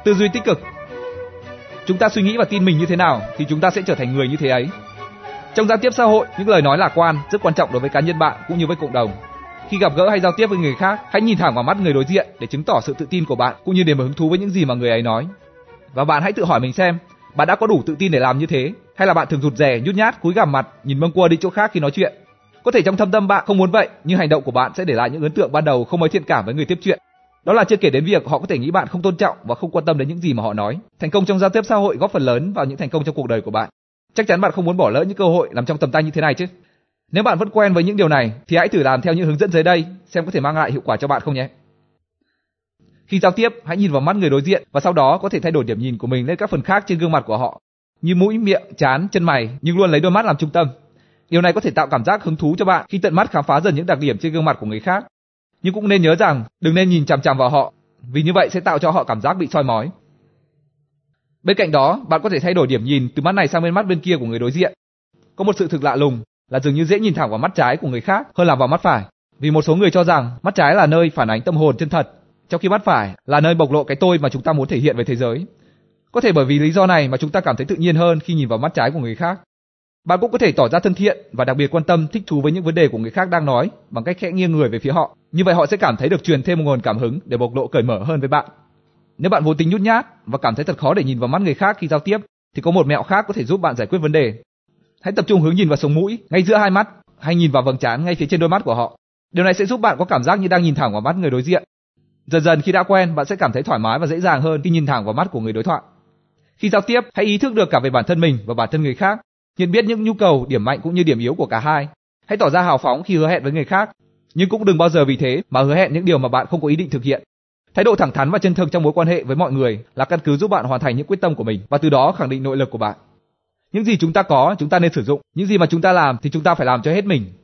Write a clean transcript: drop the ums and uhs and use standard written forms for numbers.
Tư duy tích cực. Chúng ta suy nghĩ và tin mình như thế nào thì chúng ta sẽ trở thành người như thế ấy. Trong giao tiếp xã hội, những lời nói lạc quan rất quan trọng đối với cá nhân bạn cũng như với cộng đồng. Khi gặp gỡ hay giao tiếp với người khác, hãy nhìn thẳng vào mắt người đối diện để chứng tỏ sự tự tin của bạn cũng như niềm hứng thú với những gì mà người ấy nói. Và bạn hãy tự hỏi mình xem, bạn đã có đủ tự tin để làm như thế, hay là bạn thường rụt rè, nhút nhát, cúi gằm mặt, nhìn bâng quơ đi chỗ khác khi nói chuyện. Có thể trong thâm tâm bạn không muốn vậy, nhưng hành động của bạn sẽ để lại những ấn tượng ban đầu không mấy thiện cảm với người tiếp chuyện. Đó là chưa kể đến việc họ có thể nghĩ bạn không tôn trọng và không quan tâm đến những gì mà họ nói. Thành công trong giao tiếp xã hội góp phần lớn vào những thành công trong cuộc đời của bạn. Chắc chắn bạn không muốn bỏ lỡ những cơ hội nằm trong tầm tay như thế này chứ. Nếu bạn vẫn quen với những điều này thì hãy thử làm theo những hướng dẫn dưới đây xem có thể mang lại hiệu quả cho bạn không nhé. Khi giao tiếp, hãy nhìn vào mắt người đối diện và sau đó có thể thay đổi điểm nhìn của mình lên các phần khác trên gương mặt của họ, như mũi, miệng, trán, chân mày, nhưng luôn lấy đôi mắt làm trung tâm. Điều này có thể tạo cảm giác hứng thú cho bạn khi tận mắt khám phá dần những đặc điểm trên gương mặt của người khác. Nhưng cũng nên nhớ rằng đừng nên nhìn chằm chằm vào họ, vì như vậy sẽ tạo cho họ cảm giác bị soi mói. Bên cạnh đó, bạn có thể thay đổi điểm nhìn từ mắt này sang mắt bên kia của người đối diện. Có một sự thực lạ lùng là dường như dễ nhìn thẳng vào mắt trái của người khác hơn là vào mắt phải, vì một số người cho rằng mắt trái là nơi phản ánh tâm hồn chân thật, trong khi mắt phải là nơi bộc lộ cái tôi mà chúng ta muốn thể hiện với thế giới. Có thể bởi vì lý do này mà chúng ta cảm thấy tự nhiên hơn khi nhìn vào mắt trái của người khác. Bạn cũng có thể tỏ ra thân thiện và đặc biệt quan tâm, thích thú với những vấn đề của người khác đang nói bằng cách khẽ nghiêng người về phía họ. Như vậy họ sẽ cảm thấy được truyền thêm một nguồn cảm hứng để bộc lộ cởi mở hơn với bạn. Nếu bạn vốn tính nhút nhát và cảm thấy thật khó để nhìn vào mắt người khác khi giao tiếp, thì có một mẹo khác có thể giúp bạn giải quyết vấn đề. Hãy tập trung hướng nhìn vào sống mũi, ngay giữa hai mắt, hay nhìn vào vầng trán ngay phía trên đôi mắt của họ. Điều này sẽ giúp bạn có cảm giác như đang nhìn thẳng vào mắt người đối diện. Dần dần khi đã quen, bạn sẽ cảm thấy thoải mái và dễ dàng hơn khi nhìn thẳng vào mắt của người đối thoại. Khi giao tiếp, hãy ý thức được cả về bản thân mình và bản thân người khác, nhận biết những nhu cầu, điểm mạnh cũng như điểm yếu của cả hai. Hãy tỏ ra hào phóng khi hứa hẹn với người khác, nhưng cũng đừng bao giờ vì thế mà hứa hẹn những điều mà bạn không có ý định thực hiện. Thái độ thẳng thắn và chân thực trong mối quan hệ với mọi người là căn cứ giúp bạn hoàn thành những quyết tâm của mình và từ đó khẳng định nội lực của bạn. Những gì chúng ta có, chúng ta nên sử dụng, những gì mà chúng ta làm thì chúng ta phải làm cho hết mình.